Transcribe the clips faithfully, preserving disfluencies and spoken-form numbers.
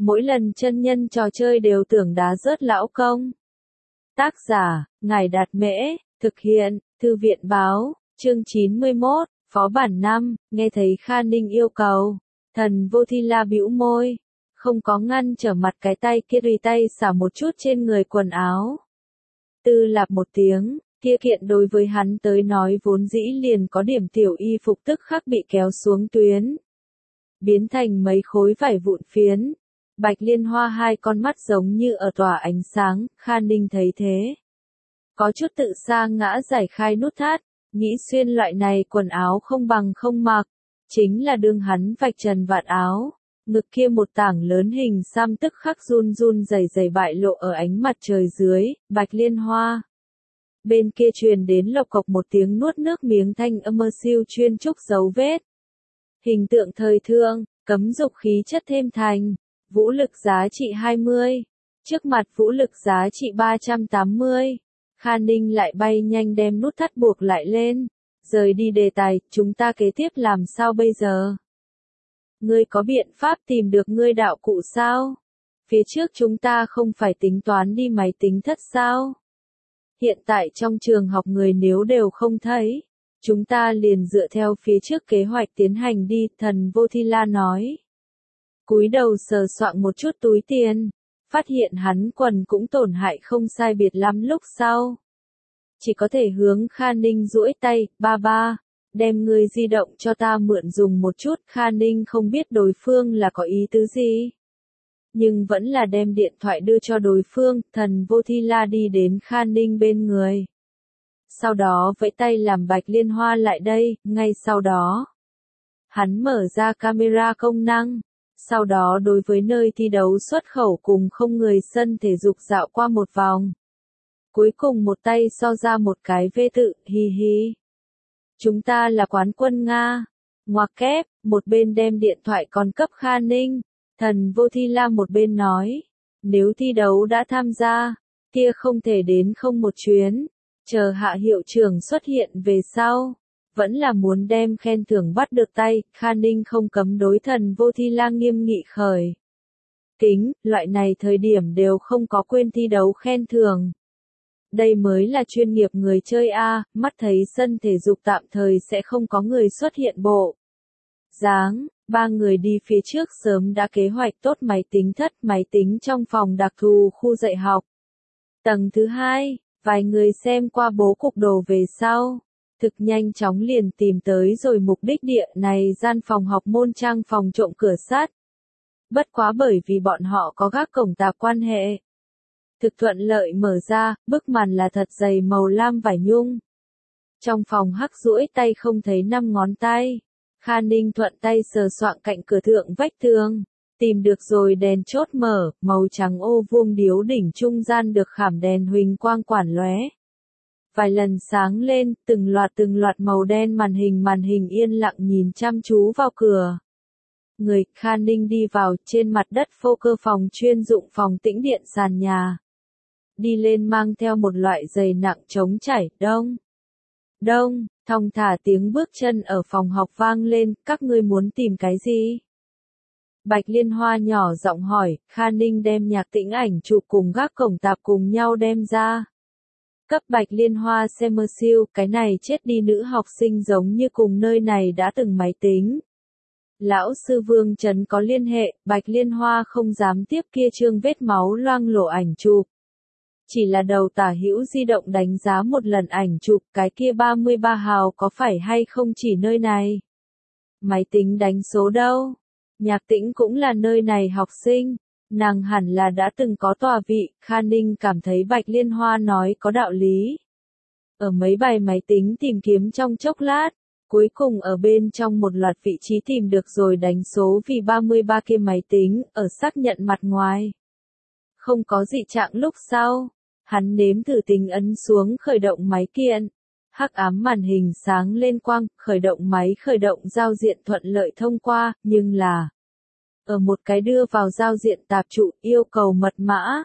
Mỗi lần chân nhân trò chơi đều tưởng đá rớt lão công. Tác giả, Ngài Đạt Mễ, thực hiện, Thư viện Báo, chương chín mươi mốt, Phó bản năm, nghe thấy Kha Ninh yêu cầu. Thần Vô Thi La bĩu môi, không có ngăn trở mặt cái tay kia tùy tay xả một chút trên người quần áo. Tư lạp một tiếng, kia kiện đối với hắn tới nói vốn dĩ liền có điểm tiểu y phục tức khắc bị kéo xuống tuyến. Biến thành mấy khối vải vụn phiến. Bạch Liên Hoa hai con mắt giống như ở tỏa ánh sáng, Kha Ninh thấy thế. Có chút tự sa ngã giải khai nút thắt, nghĩ xuyên loại này quần áo không bằng không mặc. Chính là đương hắn vạch trần vạt áo, ngực kia một tảng lớn hình xăm tức khắc run run rẩy rẩy bại lộ ở ánh mặt trời dưới, Bạch Liên Hoa. Bên kia truyền đến lộc cộc một tiếng nuốt nước miếng thanh âm mơ siêu chuyên trúc dấu vết. Hình tượng thời thượng, cấm dục khí chất thêm thành, vũ lực giá trị hai mươi, trước mặt vũ lực giá trị ba trăm tám mươi. Kha Ninh lại bay nhanh đem nút thắt buộc lại lên, rời đi đề tài, chúng ta kế tiếp làm sao bây giờ? Ngươi có biện pháp tìm được ngươi đạo cụ sao? Phía trước chúng ta không phải tính toán đi máy tính thất sao? Hiện tại trong trường học người nếu đều không thấy, chúng ta liền dựa theo phía trước kế hoạch tiến hành đi, Thần Vô Thi La nói. Cúi đầu sờ soạng một chút túi tiền, phát hiện hắn quần cũng tổn hại không sai biệt lắm lúc sau. Chỉ có thể hướng Kha Ninh duỗi tay, ba ba, đem người di động cho ta mượn dùng một chút, Kha Ninh không biết đối phương là có ý tứ gì. Nhưng vẫn là đem điện thoại đưa cho đối phương, Thần Vô Thi La đi đến Kha Ninh bên người. Sau đó vẫy tay làm Bạch Liên Hoa lại đây, ngay sau đó. Hắn mở ra camera công năng, sau đó đối với nơi thi đấu xuất khẩu cùng không người sân thể dục dạo qua một vòng. Cuối cùng một tay so ra một cái vê tự, hi hi. Chúng ta là quán quân Nga. Ngoặc kép, một bên đem điện thoại còn cấp Kha Ninh. Thần Vô Thi La một bên nói. Nếu thi đấu đã tham gia, kia không thể đến không một chuyến. Chờ hạ hiệu trưởng xuất hiện về sau. Vẫn là muốn đem khen thưởng bắt được tay. Kha Ninh không cấm đối Thần Vô Thi La nghiêm nghị khởi. Kính, loại này thời điểm đều không có quên thi đấu khen thưởng. Đây mới là chuyên nghiệp người chơi A, mắt thấy sân thể dục tạm thời sẽ không có người xuất hiện bộ. Dáng, ba người đi phía trước sớm đã kế hoạch tốt máy tính thất, máy tính trong phòng đặc thù khu dạy học. Tầng thứ hai, vài người xem qua bố cục đồ về sau. Thực nhanh chóng liền tìm tới rồi mục đích địa này gian phòng học môn trang phòng trộm cửa sắt. Bất quá bởi vì bọn họ có gác cổng tạp quan hệ. Thực thuận lợi mở ra, bức màn là thật dày màu lam vải nhung. Trong phòng hắc duỗi tay không thấy năm ngón tay. Kha Ninh thuận tay sờ soạng cạnh cửa thượng vách tường. Tìm được rồi đèn chốt mở, màu trắng ô vuông điếu đỉnh trung gian được khảm đèn huỳnh quang quản lóe. Vài lần sáng lên, từng loạt từng loạt màu đen màn hình màn hình yên lặng nhìn chăm chú vào cửa. Người, Kha Ninh đi vào, trên mặt đất phô cơ phòng chuyên dụng phòng tĩnh điện sàn nhà. Đi lên mang theo một loại giày nặng chống chảy, đông. Đông, thong thả tiếng bước chân ở phòng học vang lên, các ngươi muốn tìm cái gì? Bạch Liên Hoa nhỏ giọng hỏi, Kha Ninh đem nhạc tĩnh ảnh chụp cùng gác cổng tạp cùng nhau đem ra. Cấp Bạch Liên Hoa xem mơ siêu, cái này chết đi nữ học sinh giống như cùng nơi này đã từng máy tính. Lão sư Vương Trấn có liên hệ, Bạch Liên Hoa không dám tiếp kia trương vết máu loang lổ ảnh chụp. Chỉ là đầu tả hữu di động đánh giá một lần ảnh chụp, cái kia ba mươi ba hào có phải hay không chỉ nơi này. Máy tính đánh số đâu? Nhạc tĩnh cũng là nơi này học sinh. Nàng hẳn là đã từng có tòa vị, Kha Ninh cảm thấy Bạch Liên Hoa nói có đạo lý. Ở mấy bài máy tính tìm kiếm trong chốc lát, cuối cùng ở bên trong một loạt vị trí tìm được rồi đánh số vì ba mươi ba kia máy tính, ở xác nhận mặt ngoài. Không có dị trạng lúc sau, hắn nếm thử tính ấn xuống khởi động máy kiện. Hắc ám màn hình sáng lên quang, khởi động máy khởi động giao diện thuận lợi thông qua, nhưng là ở một cái đưa vào giao diện tạp trụ yêu cầu mật mã.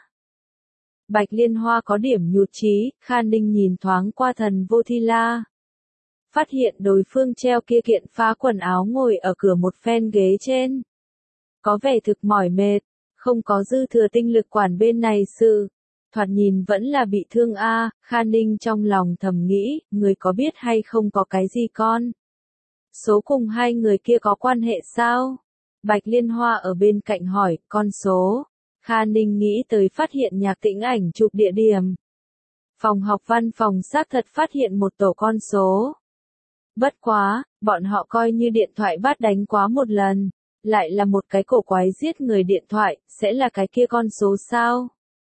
Bạch Liên Hoa có điểm nhụt chí, Kha Ninh nhìn thoáng qua Thần Vô Thi La. Phát hiện đối phương treo kia kiện phá quần áo ngồi ở cửa một phen ghế trên. Có vẻ thực mỏi mệt, không có dư thừa tinh lực quản bên này sự. Thoạt nhìn vẫn là bị thương a. Kha Ninh trong lòng thầm nghĩ, người có biết hay không có cái gì con? Số cùng hai người kia có quan hệ sao? Bạch Liên Hoa ở bên cạnh hỏi, con số. Kha Ninh nghĩ tới phát hiện Nhạc Tĩnh ảnh chụp địa điểm. Phòng học văn phòng xác thật phát hiện một tổ con số. Bất quá, bọn họ coi như điện thoại bắt đánh quá một lần. Lại là một cái cổ quái giết người điện thoại, sẽ là cái kia con số sao?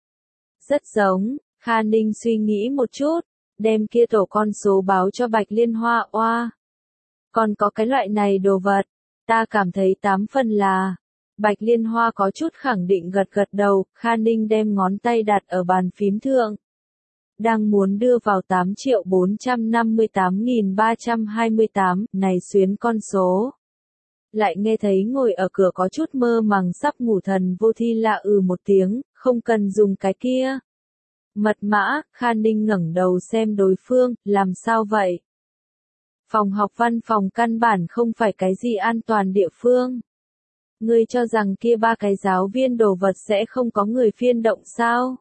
Rất giống, Kha Ninh suy nghĩ một chút, đem kia tổ con số báo cho Bạch Liên Hoa oa. Còn có cái loại này đồ vật, ta cảm thấy tám phần là. Bạch Liên Hoa có chút khẳng định gật gật đầu, Kha Ninh đem ngón tay đặt ở bàn phím thượng. Đang muốn đưa vào tám triệu bốn trăm năm mươi tám nghìn ba trăm hai mươi tám, này xuyến con số. Lại nghe thấy ngồi ở cửa có chút mơ màng sắp ngủ Thần Vô Thi La ừ một tiếng, không cần dùng cái kia. Mật mã, Kha Ninh ngẩng đầu xem đối phương, làm sao vậy? Phòng học văn phòng căn bản không phải cái gì an toàn địa phương. Ngươi cho rằng kia ba cái giáo viên đồ vật sẽ không có người phiên động sao?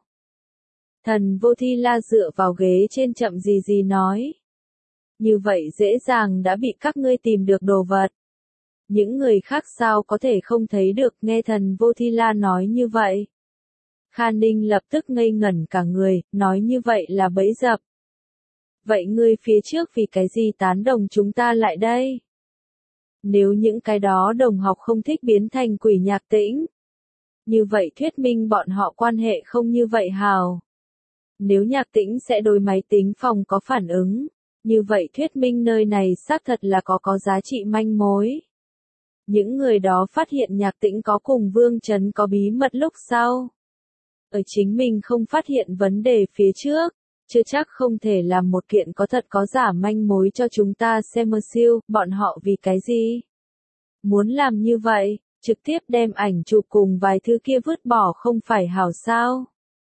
Thần Vô Thi La dựa vào ghế trên chậm gì gì nói. Như vậy dễ dàng đã bị các ngươi tìm được đồ vật. Những người khác sao có thể không thấy được, nghe Thần Vô Thi La nói như vậy. Kha Ninh lập tức ngây ngẩn cả người, nói như vậy là bẫy dập. Vậy ngươi phía trước vì cái gì tán đồng chúng ta lại đây? Nếu những cái đó đồng học không thích biến thành quỷ Nhạc Tĩnh. Như vậy thuyết minh bọn họ quan hệ không như vậy hào. Nếu Nhạc Tĩnh sẽ đối máy tính phòng có phản ứng. Như vậy thuyết minh nơi này xác thật là có có giá trị manh mối. Những người đó phát hiện Nhạc Tĩnh có cùng Vương Trấn có bí mật lúc sau. Ở chính mình không phát hiện vấn đề phía trước, chưa chắc không thể làm một kiện có thật có giả manh mối cho chúng ta xem mơ siêu, bọn họ vì cái gì? Muốn làm như vậy, trực tiếp đem ảnh chụp cùng vài thứ kia vứt bỏ không phải hảo sao?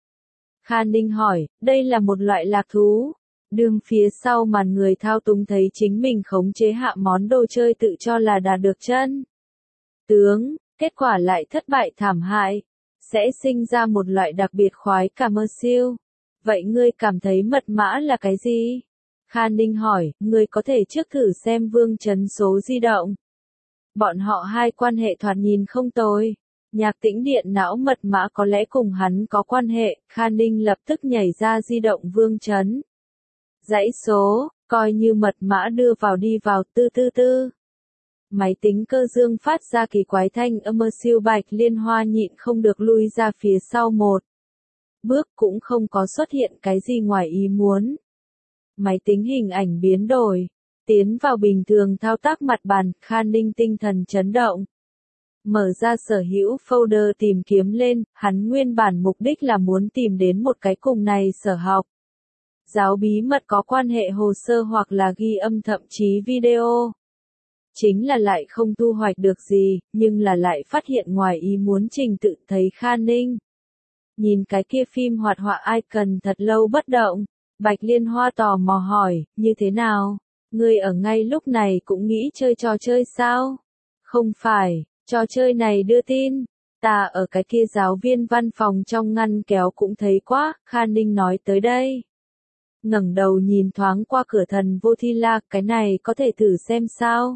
Kha Ninh hỏi, đây là một loại lạc thú. Đương phía sau màn người thao túng thấy chính mình khống chế hạ món đồ chơi tự cho là đạt được chân tướng, kết quả lại thất bại thảm hại, sẽ sinh ra một loại đặc biệt khoái cảm mơ siêu. Vậy ngươi cảm thấy mật mã là cái gì? Kha Ninh hỏi, ngươi có thể trước thử xem Vương Trấn số di động. Bọn họ hai quan hệ thoạt nhìn không tồi. Nhạc Tĩnh điện não mật mã có lẽ cùng hắn có quan hệ, Kha Ninh lập tức nhảy ra di động Vương Trấn. Dãy số, coi như mật mã đưa vào đi vào tư tư tư. Máy tính cơ dương phát ra kỳ quái thanh âm mơ siêu. Bạch Liên Hoa nhịn không được lui ra phía sau một bước, cũng không có xuất hiện cái gì ngoài ý muốn. Máy tính hình ảnh biến đổi, tiến vào bình thường thao tác mặt bàn, Kha Ninh tinh thần chấn động. Mở ra sở hữu folder tìm kiếm lên, hắn nguyên bản mục đích là muốn tìm đến một cái cùng này sở học. Giáo bí mật có quan hệ hồ sơ hoặc là ghi âm thậm chí video. Chính là lại không thu hoạch được gì, nhưng là lại phát hiện ngoài ý muốn trình tự thấy Kha Ninh. Nhìn cái kia phim hoạt họa icon thật lâu bất động, Bạch Liên Hoa tò mò hỏi, như thế nào? Ngươi ở ngay lúc này cũng nghĩ chơi trò chơi sao? Không phải, trò chơi này đưa tin. Ta ở cái kia giáo viên văn phòng trong ngăn kéo cũng thấy quá, Kha Ninh nói tới đây. Ngẩng đầu nhìn thoáng qua cửa Thần Vô Thi La, cái này có thể thử xem sao?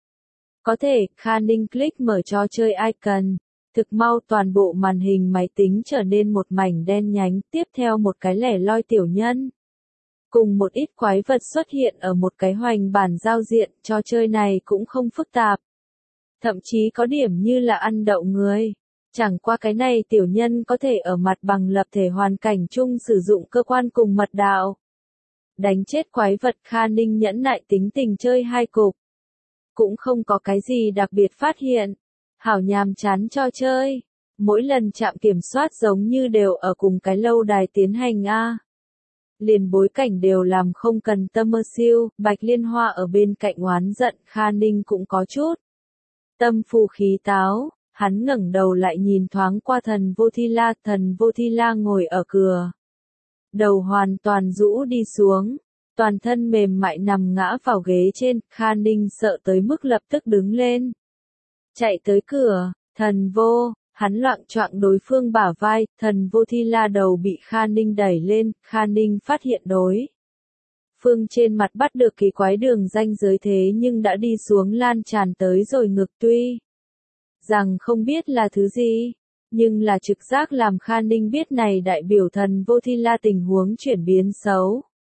Có thể, Kha Ninh click mở trò chơi icon. Thực mau toàn bộ màn hình máy tính trở nên một mảnh đen nhánh, tiếp theo một cái lẻ loi tiểu nhân. Cùng một ít quái vật xuất hiện ở một cái hoành bản giao diện, trò chơi này cũng không phức tạp. Thậm chí có điểm như là ăn đậu người. Chẳng qua cái này tiểu nhân có thể ở mặt bằng lập thể hoàn cảnh chung sử dụng cơ quan cùng mật đạo. Đánh chết quái vật. Kha Ninh nhẫn nại tính tình chơi hai cục. Cũng không có cái gì đặc biệt phát hiện. Hảo nhàm chán cho chơi. Mỗi lần trạm kiểm soát giống như đều ở cùng cái lâu đài tiến hành a. Liền bối cảnh đều làm không cần tâm mơ siêu. Bạch Liên Hoa ở bên cạnh oán giận, Kha Ninh cũng có chút tâm phù khí táo. Hắn ngẩng đầu lại nhìn thoáng qua Thần Vô Thi La. Thần Vô Thi La ngồi ở cửa. Đầu hoàn toàn rũ đi xuống. Toàn thân mềm mại nằm ngã vào ghế trên. Kha Ninh sợ tới mức lập tức đứng lên. Chạy tới cửa. Thần Vô, Hắn loạng choạng đối phương bả vai, Thần Vô Thi La đầu bị Kha Ninh đẩy lên, Kha Ninh phát hiện đối phương trên mặt bắt được kỳ quái đường ranh giới thế nhưng đã đi xuống lan tràn tới rồi ngực, tuy rằng không biết là thứ gì, nhưng là trực giác làm Kha Ninh biết này đại biểu Thần Vô Thi La tình huống chuyển biến xấu.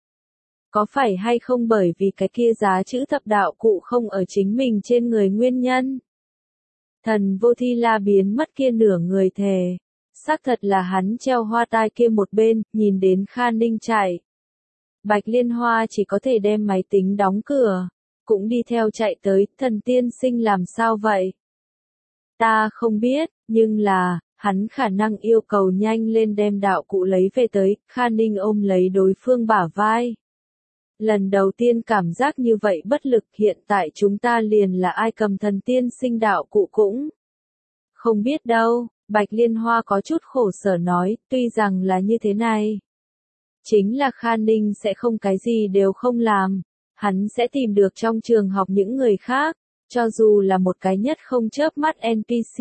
Có phải hay không bởi vì cái kia giá chữ thập đạo cụ không ở chính mình trên người nguyên nhân? Thần Vô Thi La biến mất kia nửa người thề. Xác thật là hắn treo hoa tai kia một bên, nhìn đến Kha Ninh chạy. Bạch Liên Hoa chỉ có thể đem máy tính đóng cửa, cũng đi theo chạy tới, thần tiên sinh làm sao vậy? Ta không biết, nhưng là, hắn khả năng yêu cầu nhanh lên đem đạo cụ lấy về tới, Kha Ninh ôm lấy đối phương bả vai. Lần đầu tiên cảm giác như vậy bất lực, hiện tại chúng ta liền là ai cầm thần tiên sinh đạo cụ cũng không biết đâu, Bạch Liên Hoa có chút khổ sở nói, tuy rằng là như thế này. Chính là Kha Ninh sẽ không cái gì đều không làm, hắn sẽ tìm được trong trường học những người khác, cho dù là một cái nhất không chớp mắt en pê xê.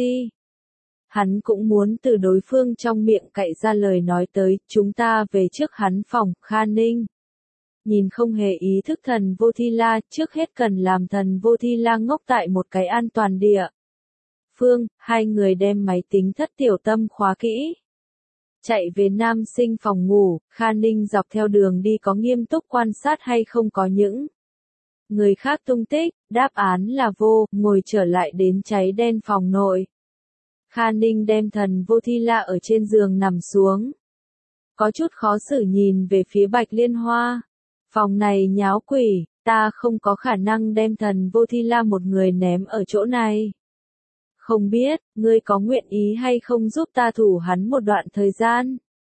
Hắn cũng muốn từ đối phương trong miệng cậy ra lời nói tới, chúng ta về trước hắn phòng, Kha Ninh. Nhìn không hề ý thức Thần Vô Thi La, trước hết cần làm Thần Vô Thi La ngốc tại một cái an toàn địa phương, hai người đem máy tính thất tiểu tâm khóa kỹ. Chạy về nam sinh phòng ngủ, Kha Ninh dọc theo đường đi có nghiêm túc quan sát hay không có những người khác tung tích, đáp án là vô, ngồi trở lại đến cháy đen phòng nội. Kha Ninh đem Thần Vô Thi La ở trên giường nằm xuống. Có chút khó xử nhìn về phía Bạch Liên Hoa. Phòng này nháo quỷ, ta không có khả năng đem Thần Vô Thi La một người ném ở chỗ này. Không biết, ngươi có nguyện ý hay không giúp ta thủ hắn một đoạn thời gian?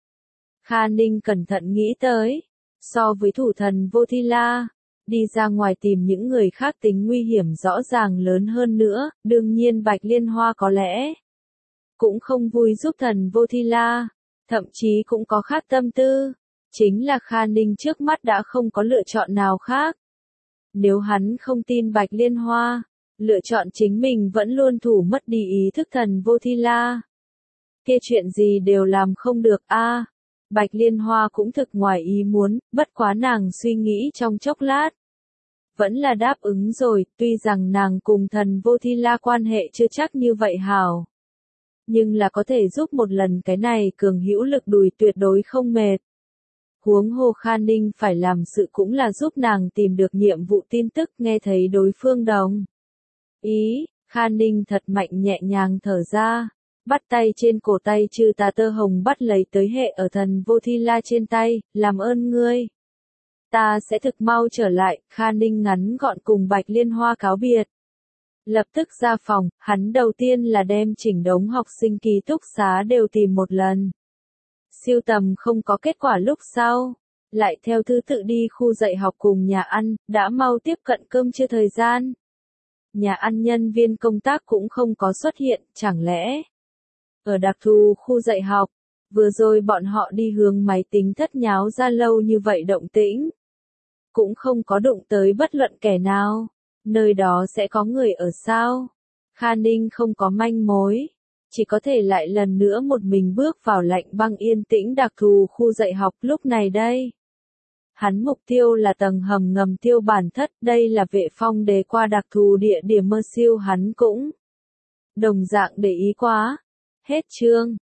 Kha Ninh cẩn thận nghĩ tới, so với thủ Thần Vô Thi La, đi ra ngoài tìm những người khác tính nguy hiểm rõ ràng lớn hơn nữa, đương nhiên Bạch Liên Hoa có lẽ cũng không vui giúp Thần Vô Thi La, thậm chí cũng có khác tâm tư. Chính là Kha Ninh trước mắt đã không có lựa chọn nào khác. Nếu hắn không tin Bạch Liên Hoa, lựa chọn chính mình vẫn luôn thủ mất đi ý thức Thần Vô Thi La. Kia chuyện gì đều làm không được a. À, Bạch Liên Hoa cũng thực ngoài ý muốn, bất quá nàng suy nghĩ trong chốc lát. Vẫn là đáp ứng rồi, tuy rằng nàng cùng Thần Vô Thi La quan hệ chưa chắc như vậy hảo. Nhưng là có thể giúp một lần cái này cường hữu lực đùi tuyệt đối không mệt. Huống hồ Kha Ninh phải làm sự cũng là giúp nàng tìm được nhiệm vụ tin tức, nghe thấy đối phương đồng ý, Kha Ninh thật mạnh nhẹ nhàng thở ra, bắt tay trên cổ tay trừ tà tơ hồng bắt lấy tới hệ ở Thần Vô Thi La trên tay, làm ơn ngươi. Ta sẽ thực mau trở lại, Kha Ninh ngắn gọn cùng Bạch Liên Hoa cáo biệt. Lập tức ra phòng, hắn đầu tiên là đem chỉnh đống học sinh ký túc xá đều tìm một lần. Siêu tầm không có kết quả lúc sau, lại theo thứ tự đi khu dạy học cùng nhà ăn, đã mau tiếp cận cơm trưa thời gian. Nhà ăn nhân viên công tác cũng không có xuất hiện, chẳng lẽ ở đặc thù khu dạy học, vừa rồi bọn họ đi hướng máy tính thất nháo ra lâu như vậy động tĩnh. Cũng không có đụng tới bất luận kẻ nào, nơi đó sẽ có người ở sao? Kha Ninh không có manh mối. Chỉ có thể lại lần nữa một mình bước vào lạnh băng yên tĩnh đặc thù khu dạy học lúc này đây. Hắn mục tiêu là tầng hầm ngầm tiêu bản thất, đây là Vệ Phong đề qua đặc thù địa điểm mơ siêu hắn cũng đồng dạng để ý quá. Hết chương.